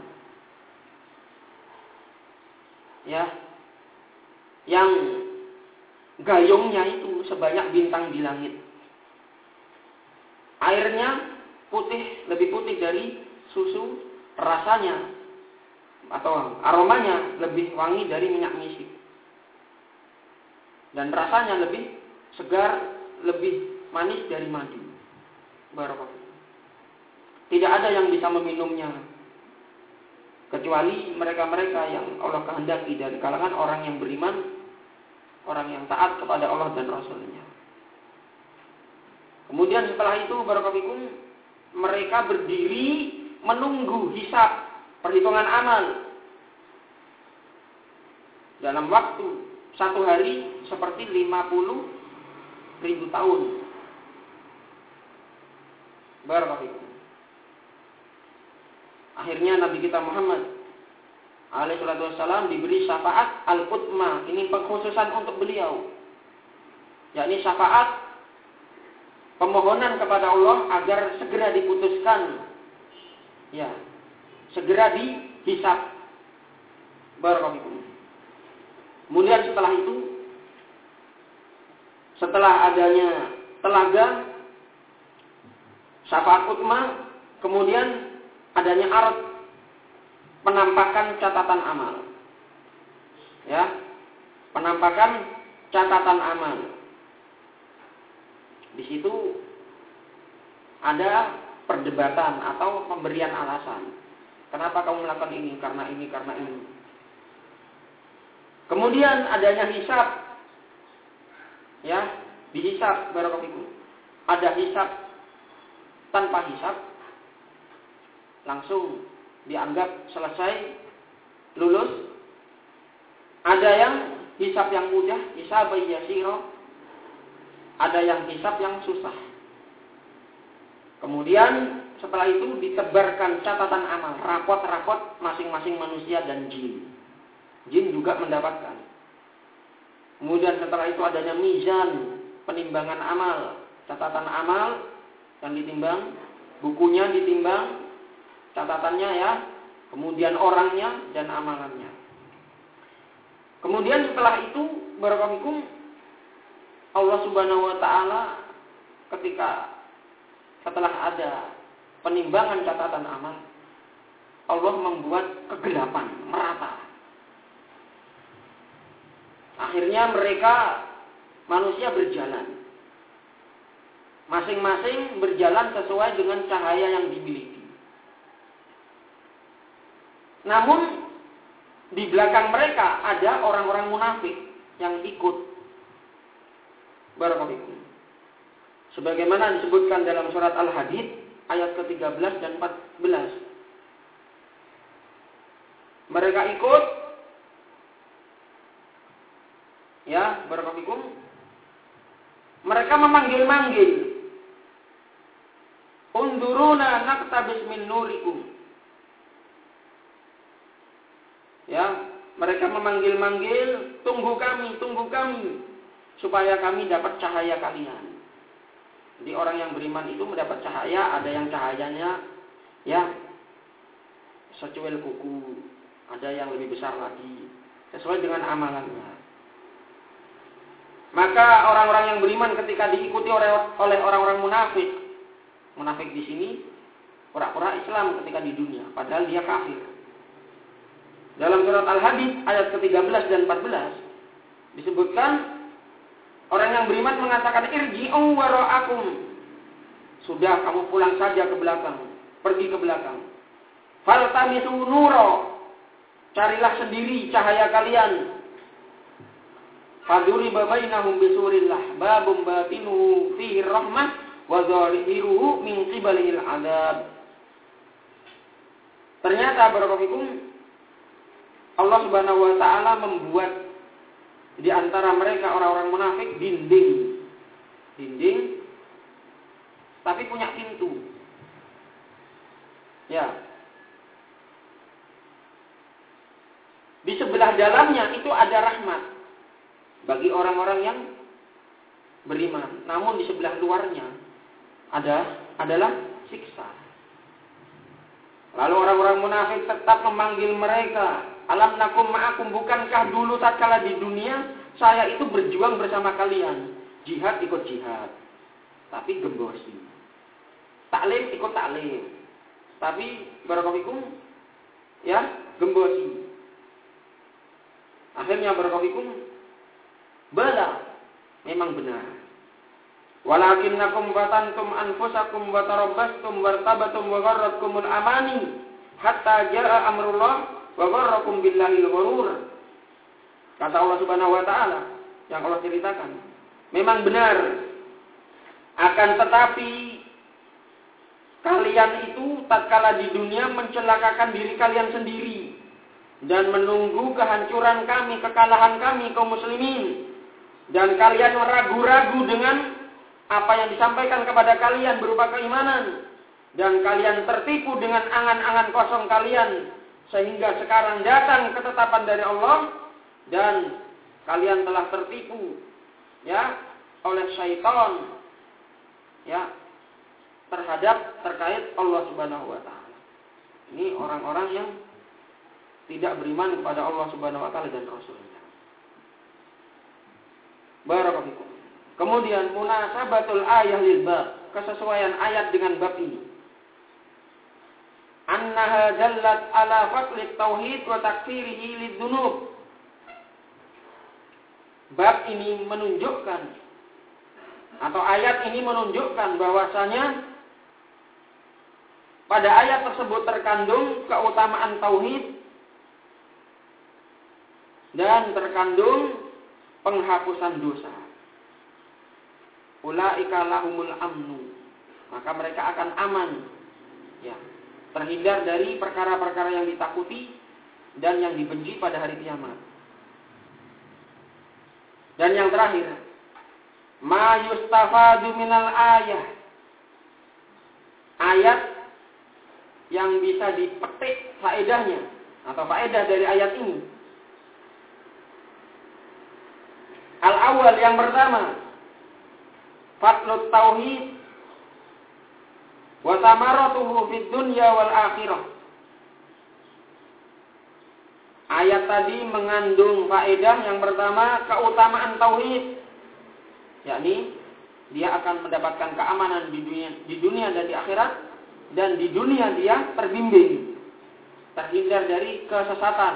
Yang gayungnya itu sebanyak bintang di langit. Airnya putih, lebih putih dari susu rasanya atau aromanya lebih wangi dari minyak misik. Dan rasanya lebih segar, lebih manis dari madu. Barakallahu. Tidak ada yang bisa meminumnya kecuali mereka-mereka yang Allah kehendaki dari kalangan orang yang beriman, orang yang taat kepada Allah dan Rasul-Nya. Kemudian setelah itu barakallahu, mereka berdiri menunggu hisab, perhitungan amal dalam waktu 1 hari seperti 50.000 tahun. Barakallahu. Akhirnya Nabi kita Muhammad alaihi wassalam diberi syafaat al-qutma. Ini pengkhususan untuk beliau, yakni syafaat pemohonan kepada Allah agar segera diputuskan, ya, segera dihisab. Barakallahu. Kemudian setelah itu, setelah adanya telaga syafaat qutma, kemudian adanya arat penampakan catatan amal. Ya, penampakan catatan amal. Di situ ada perdebatan atau pemberian alasan. Kenapa kamu melakukan ini? Karena ini, karena ini. Kemudian adanya hisab. Ya, dihisab barakallahu. Ada hisab tanpa hisab, langsung dianggap selesai, lulus. Ada yang hisab yang mudah, hisab yasiro. Ada yang hisab yang susah. Kemudian setelah itu ditebarkan catatan amal, rapot-rapot masing-masing manusia dan jin. Jin juga mendapatkan. Kemudian setelah itu adanya mizan, penimbangan amal, catatan amal yang ditimbang, bukunya ditimbang, catatannya ya, kemudian orangnya dan amalannya. Kemudian setelah itu barakallahu, Allah Subhanahu wa taala ketika setelah ada penimbangan catatan amal, Allah membuat kegelapan merata. Akhirnya mereka manusia berjalan, masing-masing berjalan sesuai dengan cahaya yang dimiliki. Namun di belakang mereka ada orang-orang munafik yang ikut. Barakallahu. Sebagaimana disebutkan dalam surat Al-Hadid ayat ke-13 dan 14. Mereka ikut, ya, barakallahu. Mereka memanggil-manggil. Unduruna naqtabis min nurikum. Ya, mereka memanggil-manggil, tunggu kami, supaya kami dapat cahaya kalian. Jadi orang yang beriman itu mendapat cahaya, ada yang cahayanya ya secuil kuku, ada yang lebih besar lagi, sesuai dengan amalannya. Maka orang-orang yang beriman ketika diikuti oleh orang-orang munafik, munafik di sini pura-pura Islam ketika di dunia, padahal dia kafir. Dalam surat Al-Hadid ayat ke-13 dan 14 disebutkan orang yang beriman mengatakan irji'u wara'akum. Sudah, kamu pulang saja ke belakang, pergi ke belakang. Faltamisu nuro. Carilah sendiri cahaya kalian. Faduriba bainahum bisurillah babum batinuhu fihi rahmah wa zahiruhu min qibalihil adab. Ternyata barakallahu, Allah Subhanahu wa taala membuat di antara mereka orang-orang munafik dinding tapi punya pintu. Ya. Di sebelah dalamnya itu ada rahmat bagi orang-orang yang beriman. Namun di sebelah luarnya adalah siksa. Lalu orang-orang munafik tetap memanggil mereka, alam nakum ma'akum, bukankah dulu tatkala di dunia saya itu berjuang bersama kalian, jihad ikut jihad, tapi gembosi, taklim ikut taklim, tapi barakallahu ya gembosi. Akhirnya barakallahu bala memang benar. Walakinnakum fatantum anfusakum wa tarabbastum wartabatum wa gharratkumul amani hatta jaa amrullah wa gharrakum billahil ghurur. Kata Allah Subhanahu wa taala yang Allah ceritakan, memang benar, akan tetapi kalian itu tatkala di dunia mencelakakan diri kalian sendiri dan menunggu kehancuran kami, kekalahan kami kaum muslimin, dan kalian ragu-ragu dengan apa yang disampaikan kepada kalian berupa keimanan, dan kalian tertipu dengan angan-angan kosong kalian sehingga sekarang datang ketetapan dari Allah dan kalian telah tertipu ya oleh syaitan ya terkait Allah Subhanahu wa taala. Ini orang-orang yang tidak beriman kepada Allah Subhanahu wa taala dan Rasulnya. Barakallahu. Kemudian munasabatul ayah lil bab, kesesuaian ayat dengan bab ini. Annaha jallat ala fadlit tauhid wa takfirihi lidzunub. Bab ini menunjukkan atau ayat ini menunjukkan bahwasanya pada ayat tersebut terkandung keutamaan tauhid dan terkandung penghapusan dosa. Ulaika lahumul amnu, maka mereka akan aman ya, terhindar dari perkara-perkara yang ditakuti dan yang dibenci pada hari kiamat. Dan yang terakhir, ma yustafadu minal ayah, ayat yang bisa dipetik faedahnya atau faedah dari ayat ini. Al-awwal, yang pertama, fadlut tauhid wa samaratuhu fid dunya wal akhirah. Ayat tadi mengandung faedah yang pertama, keutamaan tauhid, yakni dia akan mendapatkan keamanan di dunia dan di akhirat, dan di dunia dia terbimbing, terhindar dari kesesatan,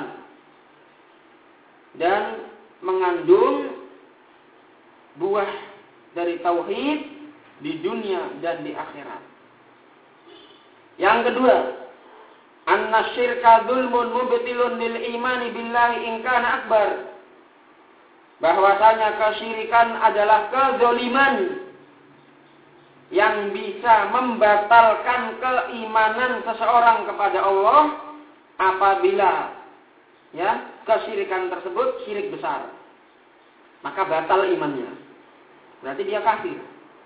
dan mengandung buah dari tauhid di dunia dan di akhirat. Yang kedua, anna syirka dzulmun mubtilun lil imani billahi in kana akbar. Bahwasanya kesyirikan adalah kezaliman yang bisa membatalkan keimanan seseorang kepada Allah apabila ya kesyirikan tersebut syirik besar. Maka batal imannya. Berarti dia kafir.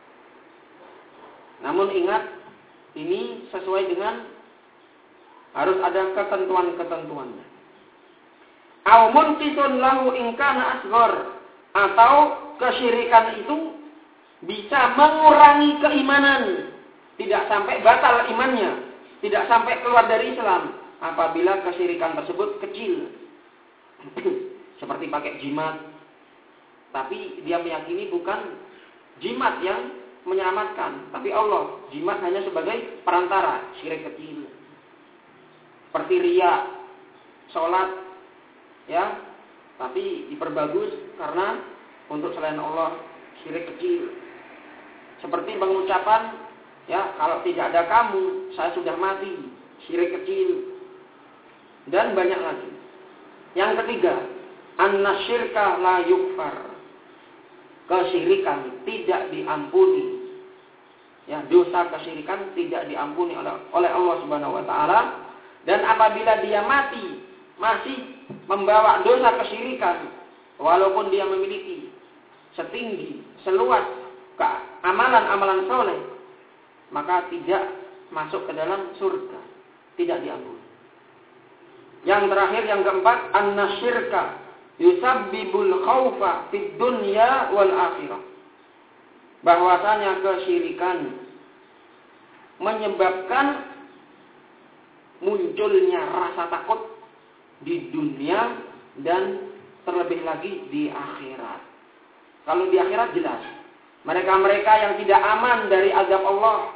Namun ingat, ini sesuai dengan harus ada ketentuan-ketentuannya. Au munqisun lahu in kana asghar, atau kesyirikan itu bisa mengurangi keimanan, tidak sampai batal imannya, tidak sampai keluar dari Islam apabila kesyirikan tersebut kecil. Seperti pakai jimat, tapi dia meyakini bukan jimat yang menyelamatkan, tapi Allah. Jimat hanya sebagai perantara, syirik kecil. Seperti riya, sholat, ya, tapi diperbagus karena untuk selain Allah, syirik kecil. Seperti pengucapan, ya, kalau tidak ada kamu, saya sudah mati, syirik kecil. Dan banyak lagi. Yang ketiga, annasyirka la yukfar. Kesyirikan tidak diampuni. Ya, dosa kesyirikan tidak diampuni oleh Allah Subhanahu wa taala, dan apabila dia mati masih membawa dosa kesyirikan walaupun dia memiliki setinggi seluas amalan-amalan soleh, maka tidak masuk ke dalam surga, tidak diampuni. Yang terakhir, yang keempat, annasyirka yusabbibul khaufa fid dunya wal akhirah. Bahwasanya kesyirikan menyebabkan munculnya rasa takut di dunia dan terlebih lagi di akhirat. Kalau di akhirat jelas, mereka-mereka yang tidak aman dari azab Allah,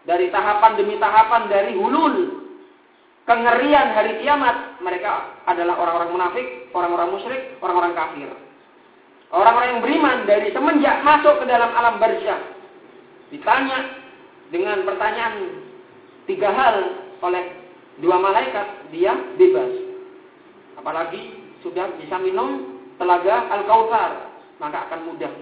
dari tahapan demi tahapan, dari hulul kengerian hari kiamat, mereka adalah orang-orang munafik, orang-orang musyrik, orang-orang kafir. Orang-orang yang beriman dari semenjak masuk ke dalam alam barzakh ditanya dengan pertanyaan 3 hal oleh 2 malaikat, dia bebas. Apalagi sudah bisa minum telaga Al-Kautsar, maka akan mudah.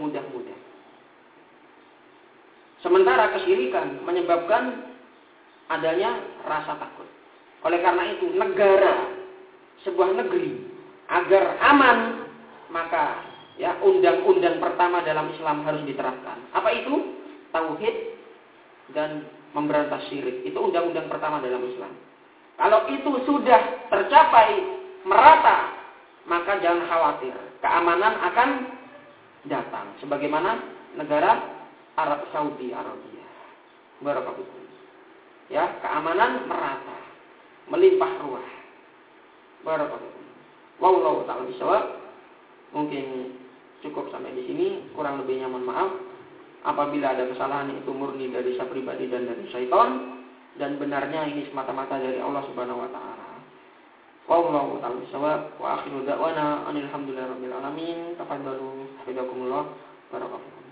Sementara kesyirikan menyebabkan adanya rasa takut. Oleh karena itu, sebuah negeri agar aman, maka ya undang-undang pertama dalam Islam harus diterapkan. Apa itu? Tauhid dan memberantas syirik. Itu undang-undang pertama dalam Islam. Kalau itu sudah tercapai merata, maka jangan khawatir, keamanan akan datang. Sebagaimana negara Arab Saudi Arabia. Barakallahu. Ya, keamanan merata, melimpah ruah. Barakallahu. Wallahu ta'ala bishawab. Mungkin cukup sampai di sini, kurang lebihnya mohon maaf. Apabila ada kesalahan itu murni dari saya pribadi dan dari syaitan, dan benarnya ini semata-mata dari Allah Subhanahu wa taala. Wallahu ta'ala bishawab. Wa akhiru da'wana alhamdulillahirabbil alamin. Tafadhalu hafizakumullah. Barakallahu.